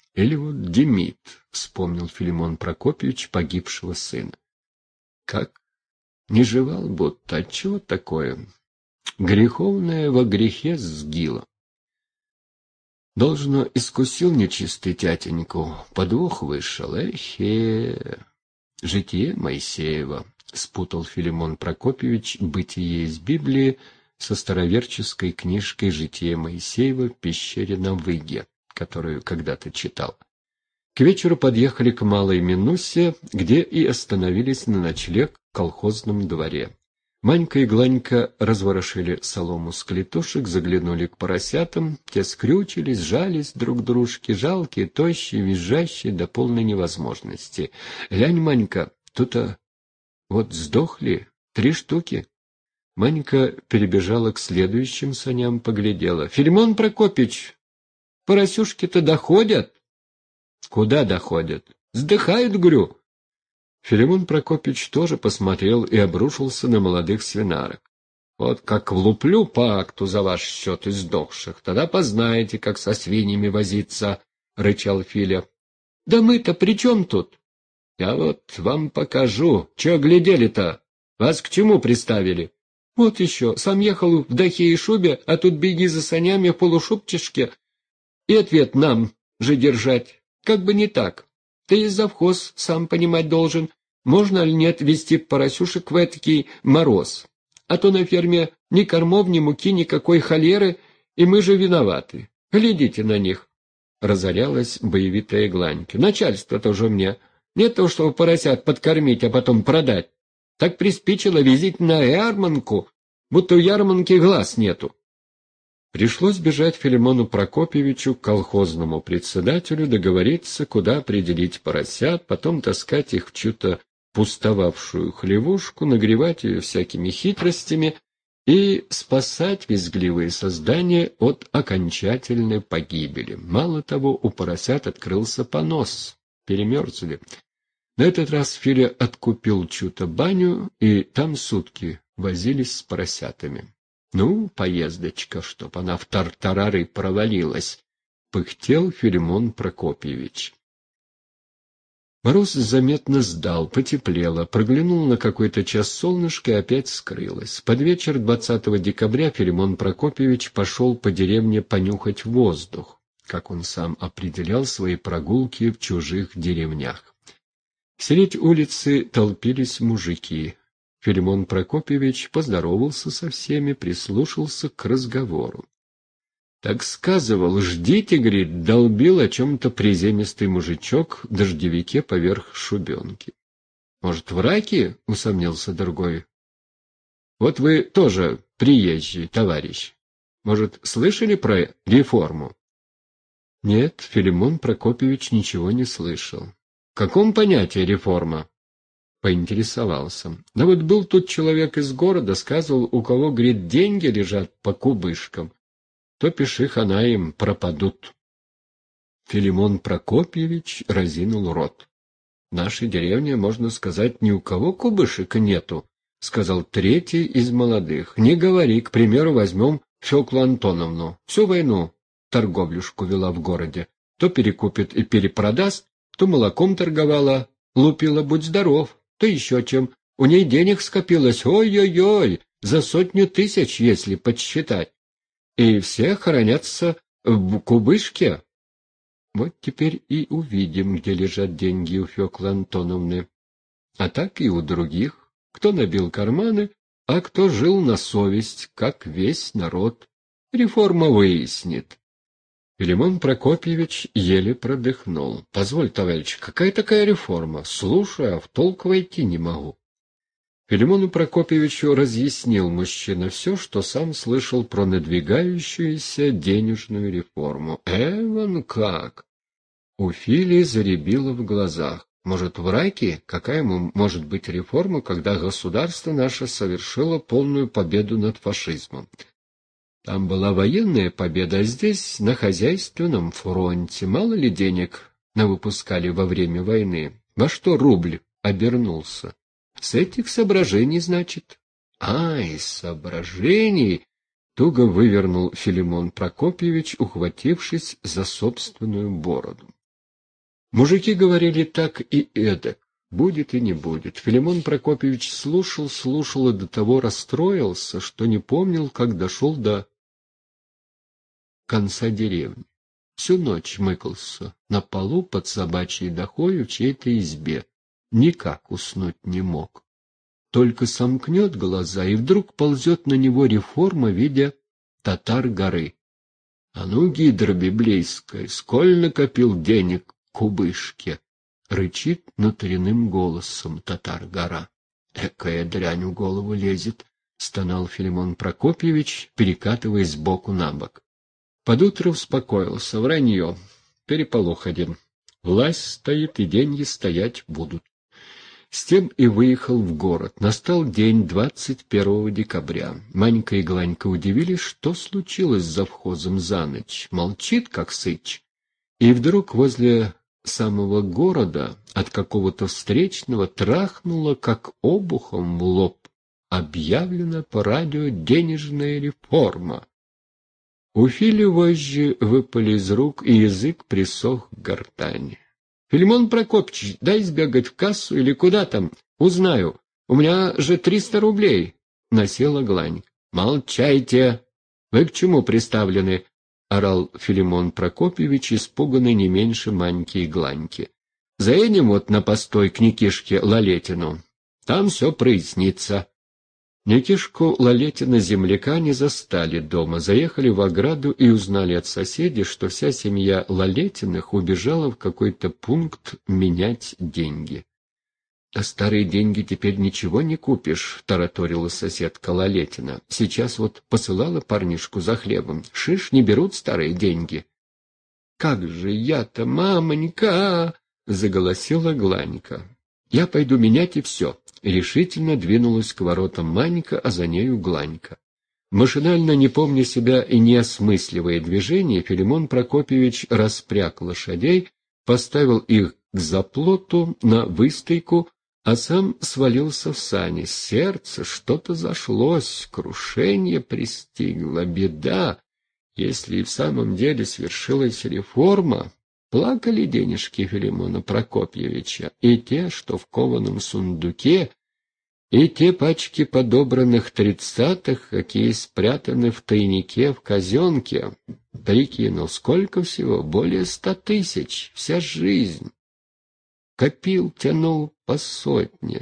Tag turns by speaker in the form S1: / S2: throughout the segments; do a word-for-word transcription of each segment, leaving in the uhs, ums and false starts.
S1: Или вот Демид, вспомнил Филимон Прокопьевич погибшего сына. Как не жевал будто, отчего такое? Греховное во грехе сгило. Должно, искусил нечистый тятеньку, подвох вышел, эхе. Житие Моисеева, спутал Филимон Прокопьевич бытие из Библии со староверческой книжкой «Житие Моисеева в пещере на Выге», которую когда-то читал. К вечеру подъехали к Малой Минусе, где и остановились на ночлег в колхозном дворе. Манька и Гланька разворошили солому с клетушек, заглянули к поросятам, те скрючились, жались друг к дружке, жалкие, тощие, визжащие до полной невозможности. «Глянь, Манька, тут-то вот сдохли три штуки». Манька перебежала к следующим саням, поглядела. «Филимон Прокопьевич, поросюшки-то доходят?» «Куда доходят?» «Сдыхают, говорю». Филимон Прокопьевич тоже посмотрел и обрушился на молодых свинарок. «Вот как влуплю по акту за ваш счет издохших, тогда познаете, как со свиньями возиться», — рычал Филя. «Да мы-то при чем тут?» «Я вот вам покажу. Че глядели-то? Вас к чему приставили?» «Вот еще, сам ехал в дахе и шубе, а тут беги за санями в полушубчишке и ответ нам же держать. Как бы не так. Ты и завхоз сам понимать должен, можно ли нет вести поросюшек в этакий мороз. А то на ферме ни кормов, ни муки, никакой холеры, и мы же виноваты. Глядите на них». Разорялась боевитая Гланька. «Начальство-то уже мне. Нет того, чтобы поросят подкормить, а потом продать. Так приспичило визить на ярмарку, будто у ярмарки глаз нету». Пришлось бежать Филимону Прокопьевичу, колхозному председателю, договориться, куда определить поросят, потом таскать их в чью-то пустовавшую хлевушку, нагревать ее всякими хитростями и спасать визгливые создания от окончательной погибели. Мало того, у поросят открылся понос, перемерзли. На этот раз Филя откупил чью-то баню, и там сутки возились с поросятами. «Ну, поездочка, чтоб она в тартарары провалилась», — пыхтел Филимон Прокопьевич. Мороз заметно сдал, потеплело, проглянул на какой-то час солнышко и опять скрылось. Под вечер двадцатого декабря Филимон Прокопьевич пошел по деревне понюхать воздух, как он сам определял свои прогулки в чужих деревнях. Средь улицы толпились мужики. Филимон Прокопьевич поздоровался со всеми, прислушался к разговору. «Так сказывал, ждите, — говорит, — долбил о чем-то приземистый мужичок в дождевике поверх шубенки». «Может, в раке?» — усомнился другой. «Вот вы тоже приезжий, товарищ. Может, слышали про реформу?» Нет, Филимон Прокопьевич ничего не слышал. «В каком понятии реформа?» Поинтересовался. Да вот был тут человек из города, сказывал, у кого, говорит, деньги лежат по кубышкам, то пиши хана им пропадут. Филимон Прокопьевич разинул рот. В нашей деревне, можно сказать, ни у кого кубышек нету, сказал третий из молодых. Не говори, к примеру, возьмем Феклу Антоновну. Всю войну торговлюшку вела в городе. То перекупит и перепродаст, то молоком торговала, лупила, будь здоров. То еще чем. У ней денег скопилось, ой-ой-ой, за сотню тысяч, если подсчитать. И все хоронятся в кубышке. Вот теперь и увидим, где лежат деньги у Феклы Антоновны. А так и у других. Кто набил карманы, а кто жил на совесть, как весь народ. Реформа выяснит. Филимон Прокопьевич еле продыхнул. — Позволь, товарищ, какая такая реформа? Слушай, а в толк войти не могу. Филимону Прокопьевичу разъяснил мужчина все, что сам слышал про надвигающуюся денежную реформу. — Эван как! У Фили заребило в глазах. Может, в раке? Какая ему может быть реформа, когда государство наше совершило полную победу над фашизмом? Там была военная победа, а здесь на хозяйственном фронте. Мало ли денег навыпускали во время войны. Во что рубль обернулся? С этих соображений, значит? А, из соображений! Туго вывернул Филимон Прокопьевич, ухватившись за собственную бороду. Мужики говорили так и эдак, будет и не будет. Филимон Прокопьевич слушал, слушал и до того расстроился, что не помнил, как дошел до конца деревни. Всю ночь мыкался на полу под собачьей дохою в чьей-то избе. Никак уснуть не мог. Только сомкнет глаза, и вдруг ползет на него реформа в виде Татар-горы. А ну, гидра библейская, сколь накопил денег кубышке, рычит внутренним голосом Татар-гора. Экая дрянь в голову лезет, стонал Филимон Прокопьевич, перекатываясь сбоку на бок. Под утро успокоился, вранье, переполох один. Власть стоит, и деньги стоять будут. С тем и выехал в город. Настал день двадцать первого декабря. Манька и Гланька удивились, что случилось с завхозом за ночь. Молчит, как сыч. И вдруг возле самого города от какого-то встречного трахнуло, как обухом в лоб. Объявлена по радио денежная реформа. У Фили вожжи выпали из рук, и язык присох к гортани. — Филимон Прокопьевич, дай сбегать в кассу или куда там, узнаю. У меня же триста рублей. Насела Глань. — Молчайте! Вы к чему приставлены? — орал Филимон Прокопьевич, испуганный не меньше Маньки и Гланьки. — Заедем вот на постой к Никишке Лалетину. Там все прояснится. Никишку Лалетина земляка не застали дома, заехали в ограду и узнали от соседей, что вся семья Лалетиных убежала в какой-то пункт менять деньги. — А старые деньги теперь ничего не купишь, — тараторила соседка Лалетина. — Сейчас вот посылала парнишку за хлебом. Шиш, не берут старые деньги. — Как же я-то, мамонька! — заголосила Гланька. — Я пойду менять, и все. Решительно двинулась к воротам Манька, а за нею Гланька. Машинально, не помня себя и не осмысливая движения, Филимон Прокопьевич распряг лошадей, поставил их к заплоту на выстойку, а сам свалился в сани. Сердце что-то зашлось, крушение пристигло, беда. Если и в самом деле свершилась реформа, плакали денежки Филимона Прокопьевича, и те, что в кованом сундуке, и те пачки подобранных тридцатых, какие спрятаны в тайнике в казенке. Прикинул, сколько всего? Более ста тысяч. Вся жизнь. Копил, тянул по сотне.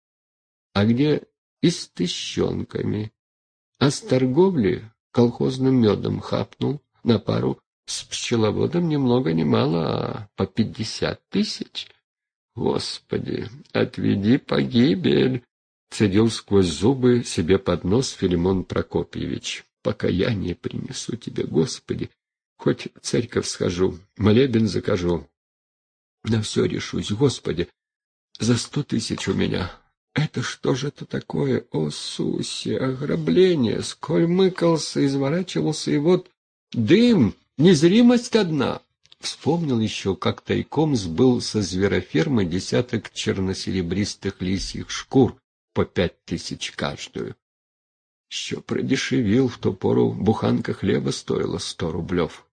S1: А где и с тыщенками? А с торговли колхозным медом хапнул на пару с пчеловодом ни много ни мало, а по пятьдесят тысяч. Господи, отведи погибель! Цедил сквозь зубы себе под нос Филимон Прокопьевич. Покаяние принесу тебе, Господи, хоть в церковь схожу, молебен закажу. На все решусь, Господи, за сто тысяч у меня. Это что же это такое, о, Сусе, ограбление, сколь мыкался, изворачивался, и вот дым, незримость одна. Вспомнил еще, как тайком сбыл со зверофермы десяток черносеребристых лисьих шкур, по пять тысяч каждую. Еще продешевил, в ту пору буханка хлеба стоила сто рублев.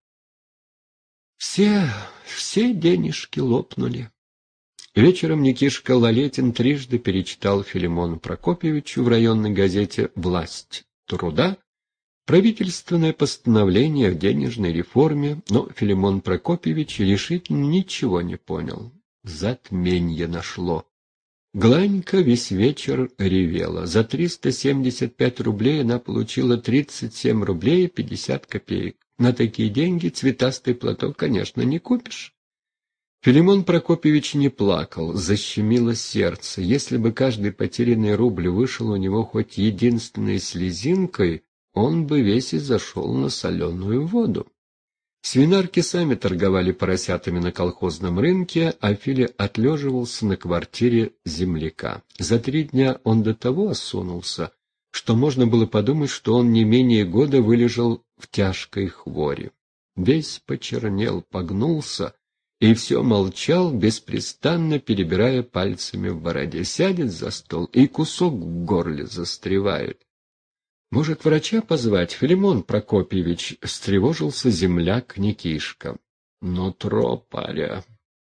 S1: Все, все денежки лопнули. Вечером Никишка Лалетин трижды перечитал Филимону Прокопьевичу в районной газете «Власть труда» правительственное постановление о денежной реформе, но Филимон Прокопьевич решительно ничего не понял. Затменье нашло. Гланька весь вечер ревела. За триста семьдесят пять рублей она получила тридцать семь рублей и пятьдесят копеек. На такие деньги цветастый платок, конечно, не купишь. Филимон Прокопьевич не плакал, защемило сердце. Если бы каждый потерянный рубль вышел у него хоть единственной слезинкой, он бы весь и зашел на соленую воду. Свинарки сами торговали поросятами на колхозном рынке, а Филя отлеживался на квартире земляка. За три дня он до того осунулся, что можно было подумать, что он не менее года вылежал в тяжкой хвори. Весь почернел, погнулся и все молчал, беспрестанно перебирая пальцами в бороде. Сядет за стол, и кусок в горле застревает. «Может, врача позвать, Филимон Прокопьевич?» — встревожился земляк Никишка. «Нутро, паря,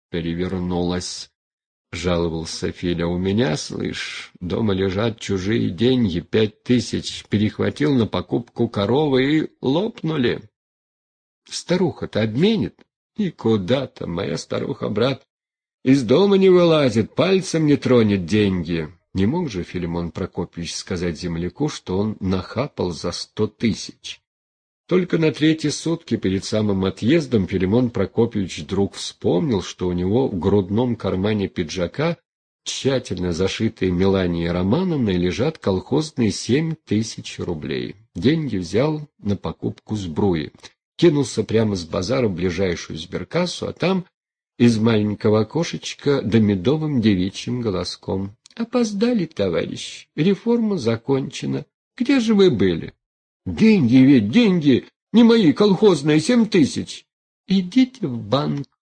S1: перевернулась, — жаловался Филя. — У меня, слышь, дома лежат чужие деньги, пять тысяч. Перехватил на покупку коровы и лопнули. Старуха-то обменит? И куда-то, моя старуха, брат, из дома не вылазит, пальцем не тронет деньги. Не мог же Филимон Прокопьевич сказать земляку, что он нахапал за сто тысяч? Только на третьи сутки перед самым отъездом Филимон Прокопьевич вдруг вспомнил, что у него в грудном кармане пиджака, тщательно зашитые Меланией Романовной, лежат колхозные семь тысяч рублей. Деньги взял на покупку сбруи. Кинулся прямо с базара в ближайшую сберкассу, а там из маленького окошечка да медовым девичьим голоском: «Опоздали, товарищ, реформа закончена. Где же вы были?» «Деньги ведь, деньги! Не мои, колхозные, семь тысяч!» «Идите в банк,